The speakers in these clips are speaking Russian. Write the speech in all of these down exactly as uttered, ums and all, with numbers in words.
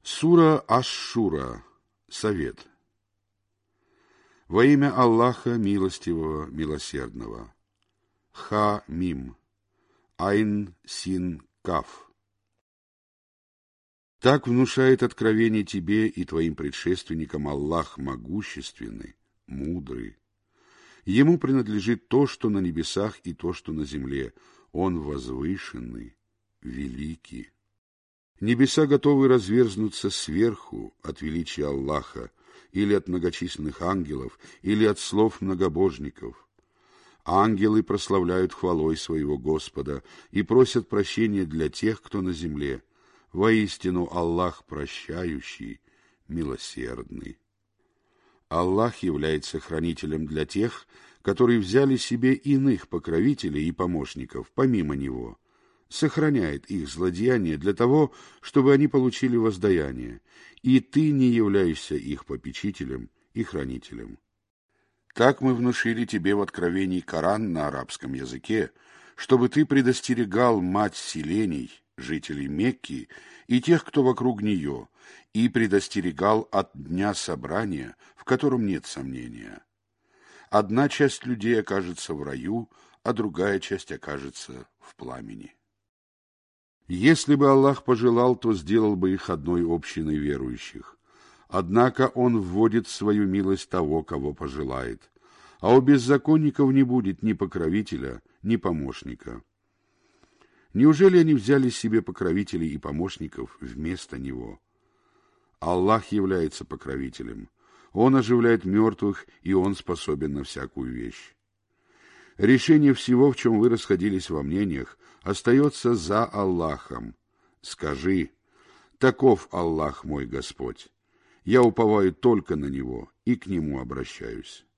Сура Аш-Шура. Совет. Во имя Аллаха Милостивого, Милосердного. Ха-Мим. Айн-Син-Каф. Так внушает откровение тебе и твоим предшественникам Аллах Могущественный, Мудрый. Ему принадлежит то, что на небесах, и то, что на земле. Он возвышенный, великий. Небеса готовы разверзнуться сверху от величия Аллаха, или от многочисленных ангелов, или от слов многобожников. Ангелы прославляют хвалой своего Господа и просят прощения для тех, кто на земле. Воистину Аллах прощающий, милосердный. Аллах является хранителем для тех, которые взяли себе иных покровителей и помощников помимо Него, сохраняет их злодеяния для того, чтобы они получили воздаяние, и ты не являешься их попечителем и хранителем. Так мы внушили тебе в откровении Коран на арабском языке, чтобы ты предостерегал мать селений, жителей Мекки и тех, кто вокруг нее, и предостерегал от дня собрания, в котором нет сомнения. Одна часть людей окажется в раю, а другая часть окажется в пламени. Если бы Аллах пожелал, то сделал бы их одной общиной верующих. Однако Он вводит в свою милость того, кого пожелает. А у беззаконников не будет ни покровителя, ни помощника. Неужели они взяли себе покровителей и помощников вместо Него? Аллах является покровителем. Он оживляет мертвых, и Он способен на всякую вещь. Решение всего, в чем вы расходились во мнениях, остается за Аллахом. Скажи: таков Аллах мой Господь. Я уповаю только на Него и к Нему обращаюсь.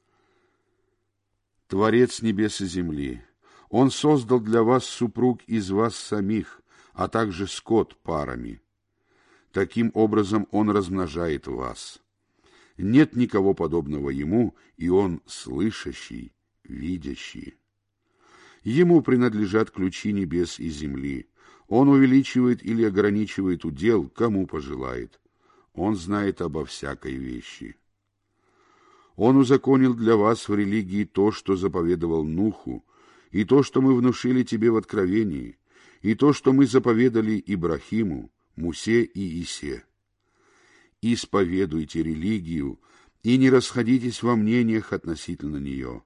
Творец небес и земли, Он создал для вас супруг из вас самих, а также скот парами. Таким образом Он размножает вас. Нет никого подобного Ему, и Он слышащий, видящий. Ему принадлежат ключи небес и земли. Он увеличивает или ограничивает удел, кому пожелает. Он знает обо всякой вещи. Он узаконил для вас в религии то, что заповедовал Нуху, и то, что мы внушили тебе в откровении, и то, что мы заповедали Ибрахиму, Мусе и Исе. Исповедуйте религию и не расходитесь во мнениях относительно нее.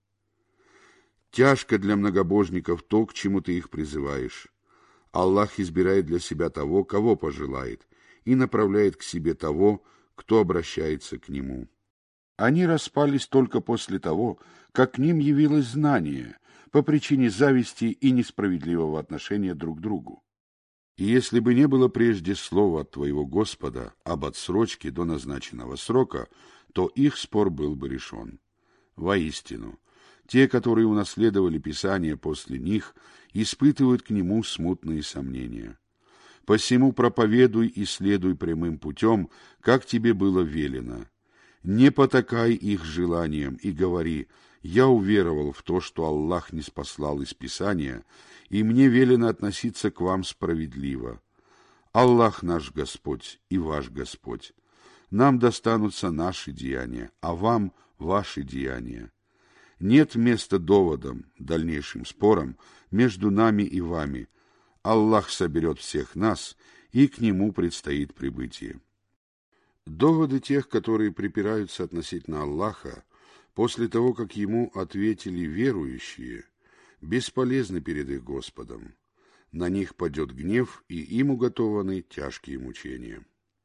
Тяжко для многобожников то, к чему ты их призываешь. Аллах избирает для себя того, кого пожелает, и направляет к себе того, кто обращается к Нему. Они распались только после того, как к ним явилось знание, по причине зависти и несправедливого отношения друг к другу. И если бы не было прежде слова от твоего Господа об отсрочке до назначенного срока, то их спор был бы решен. Воистину, те, которые унаследовали Писание после них, испытывают к нему смутные сомнения. Посему проповедуй и следуй прямым путем, как тебе было велено. Не потакай их желаниям и говори: я уверовал в то, что Аллах ниспослал из Писания, и мне велено относиться к вам справедливо. Аллах наш Господь и ваш Господь. Нам достанутся наши деяния, а вам ваши деяния. Нет места доводам, дальнейшим спорам между нами и вами. Аллах соберет всех нас, и к Нему предстоит прибытие. Доводы тех, которые припираются относительно Аллаха, после того, как Ему ответили верующие, бесполезны перед их Господом. На них падет гнев, и им уготованы тяжкие мучения.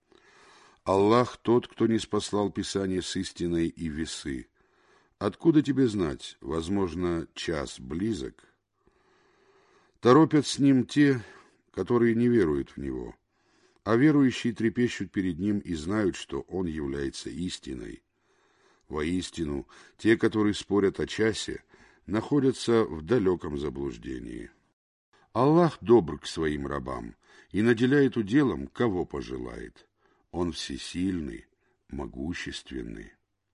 Аллах тот, кто ниспослал Писание с истиной и весы. Откуда тебе знать? Возможно, час близок. Торопят с ним те, которые не веруют в него, а верующие трепещут перед ним и знают, что он является истиной. Воистину, те, которые спорят о часе, находятся в далеком заблуждении. Аллах добр к своим рабам и наделяет уделом, кого пожелает. Он всесильный, могущественный.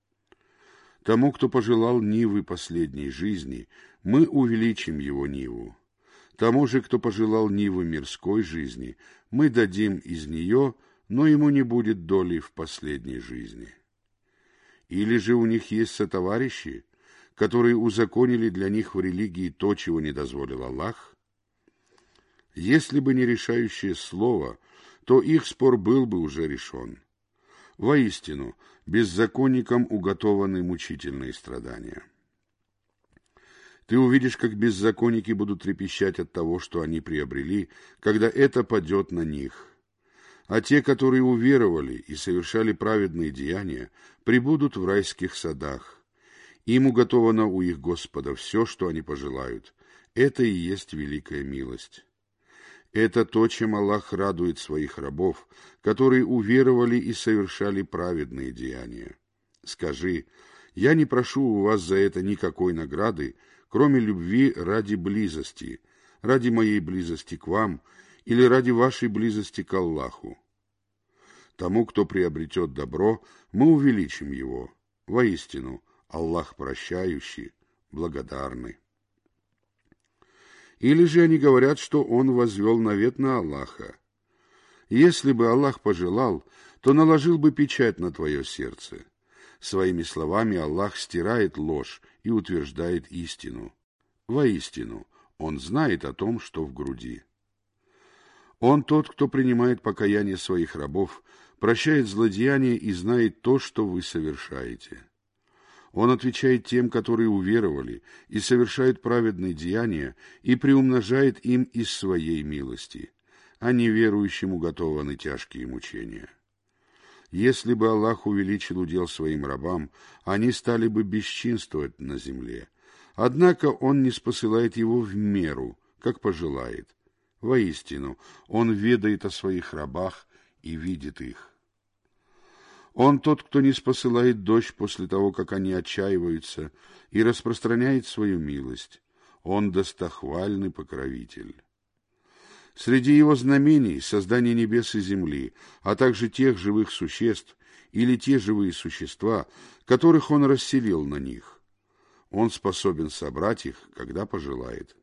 Тому, кто пожелал нивы последней жизни, мы увеличим его ниву. Тому же, кто пожелал нивы мирской жизни, мы дадим из нее, но ему не будет доли в последней жизни. Или же у них есть сотоварищи, которые узаконили для них в религии то, чего не дозволил Аллах? Если бы не решающее слово, то их спор был бы уже решен. Воистину, беззаконникам уготованы мучительные страдания. Ты увидишь, как беззаконники будут трепещать от того, что они приобрели, когда это падет на них. А те, которые уверовали и совершали праведные деяния, пребудут в райских садах. Им уготовано у их Господа все, что они пожелают. Это и есть великая милость. Это то, чем Аллах радует своих рабов, которые уверовали и совершали праведные деяния. Скажи: я не прошу у вас за это никакой награды, кроме любви ради близости, ради моей близости к вам или ради вашей близости к Аллаху. Тому, кто приобретет добро, мы увеличим его. Воистину, Аллах прощающий, благодарный. Или же они говорят, что он возвел навет на Аллаха. Если бы Аллах пожелал, то наложил бы печать на твое сердце. Своими словами Аллах стирает ложь и утверждает истину. Воистину, Он знает о том, что в груди. Он тот, кто принимает покаяние своих рабов, прощает злодеяния и знает то, что вы совершаете. Он отвечает тем, которые уверовали и совершают праведные деяния, и приумножает им из своей милости, а неверующим уготованы тяжкие мучения. Если бы Аллах увеличил удел своим рабам, они стали бы бесчинствовать на земле. Однако Он не спосылает его в меру, как пожелает. Воистину, Он ведает о своих рабах и видит их. Он тот, кто не спосылает дождь после того, как они отчаиваются, и распространяет свою милость. Он достохвальный покровитель. Среди его знамений создание небес и земли, а также тех живых существ или те живые существа, которых он расселил на них. Он способен собрать их, когда пожелает.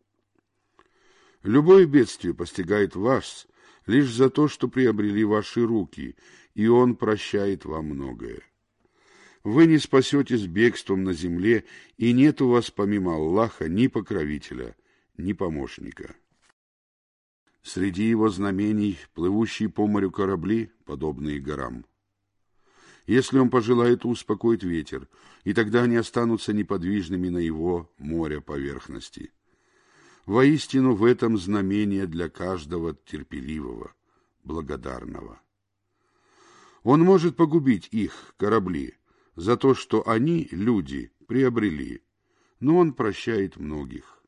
Любое бедствие постигает вас лишь за то, что приобрели ваши руки, и Он прощает вам многое. Вы не спасетесь бегством на земле, и нет у вас помимо Аллаха ни покровителя, ни помощника. Среди его знамений плывущие по морю корабли, подобные горам. Если он пожелает, успокоит ветер, и тогда они останутся неподвижными на его море поверхности. Воистину в этом знамение для каждого терпеливого, благодарного. Он может погубить их, корабли, за то, что они, люди, приобрели, но он прощает многих.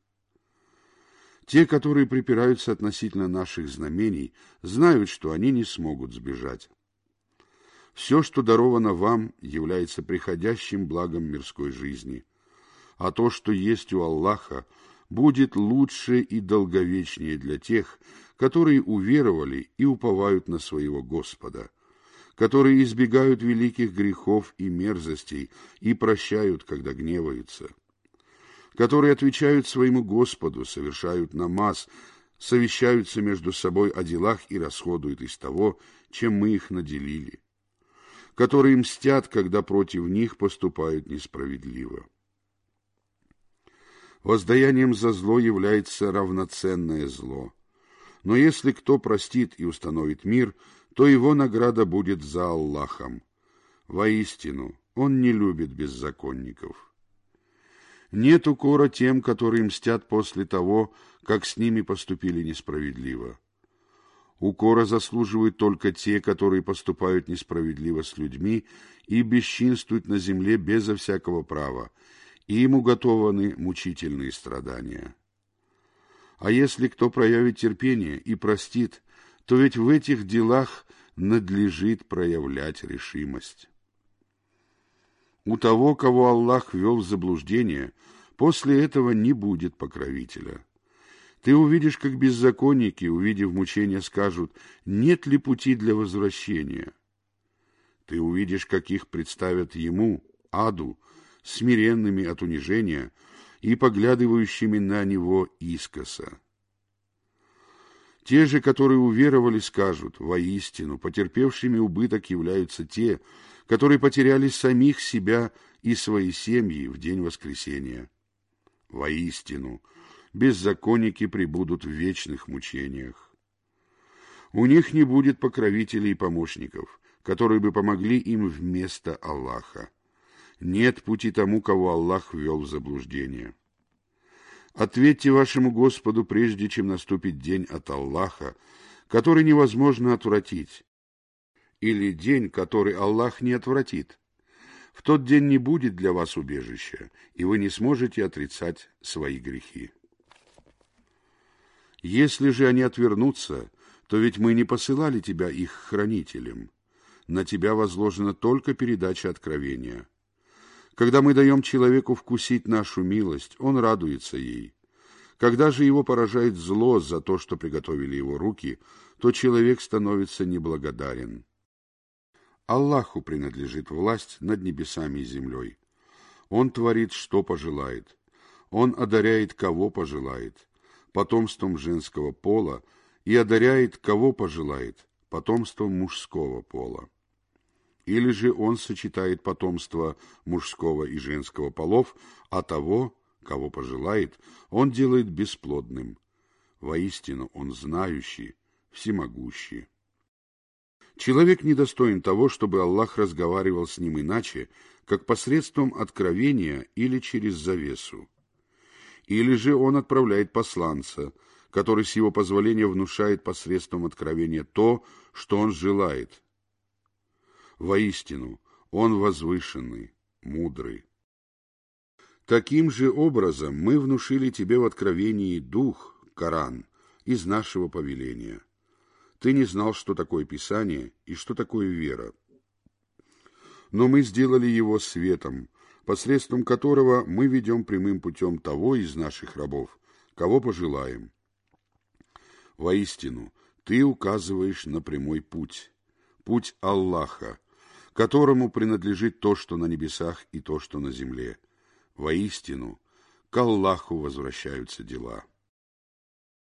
Те, которые припираются относительно наших знамений, знают, что они не смогут сбежать. Все, что даровано вам, является приходящим благом мирской жизни, а то, что есть у Аллаха, будет лучше и долговечнее для тех, которые уверовали и уповают на своего Господа, которые избегают великих грехов и мерзостей и прощают, когда гневаются, которые отвечают своему Господу, совершают намаз, совещаются между собой о делах и расходуют из того, чем мы их наделили, которые мстят, когда против них поступают несправедливо. Воздаянием за зло является равноценное зло. Но если кто простит и установит мир, то его награда будет за Аллахом. Воистину, Он не любит беззаконников. Нет укора тем, которые мстят после того, как с ними поступили несправедливо. Укора заслуживают только те, которые поступают несправедливо с людьми и бесчинствуют на земле безо всякого права, и им уготованы мучительные страдания. А если кто проявит терпение и простит, то ведь в этих делах надлежит проявлять решимость. У того, кого Аллах ввел в заблуждение, после этого не будет покровителя. Ты увидишь, как беззаконники, увидев мучения, скажут: «Нет ли пути для возвращения?» Ты увидишь, как их представят ему, аду, смиренными от унижения и поглядывающими на него искоса. Те же, которые уверовали, скажут: воистину, потерпевшими убыток являются те, которые потеряли самих себя и свои семьи в день воскресения. Воистину, беззаконники пребудут в вечных мучениях. У них не будет покровителей и помощников, которые бы помогли им вместо Аллаха. Нет пути тому, кого Аллах ввел в заблуждение. Ответьте вашему Господу, прежде чем наступит день от Аллаха, который невозможно отвратить, или день, который Аллах не отвратит. В тот день не будет для вас убежища, и вы не сможете отрицать свои грехи. Если же они отвернутся, то ведь мы не посылали тебя их хранителем. На тебя возложена только передача откровения. Когда мы даем человеку вкусить нашу милость, он радуется ей. Когда же его поражает зло за то, что приготовили его руки, то человек становится неблагодарен. Аллаху принадлежит власть над небесами и землей. Он творит, что пожелает. Он одаряет, кого пожелает, потомством женского пола, и одаряет, кого пожелает, потомством мужского пола. Или же он сочетает потомство мужского и женского полов, а того, кого пожелает, он делает бесплодным. Воистину, он знающий, всемогущий. Человек недостоин того, чтобы Аллах разговаривал с ним иначе, как посредством откровения или через завесу. Или же он отправляет посланца, который с его позволения внушает посредством откровения то, что он желает. Воистину, он возвышенный, мудрый. Таким же образом мы внушили тебе в откровении дух, Коран, из нашего повеления. Ты не знал, что такое Писание и что такое вера. Но мы сделали его светом, посредством которого мы ведем прямым путем того из наших рабов, кого пожелаем. Воистину, ты указываешь на прямой путь, путь Аллаха, которому принадлежит то, что на небесах, и то, что на земле. Воистину, к Аллаху возвращаются дела.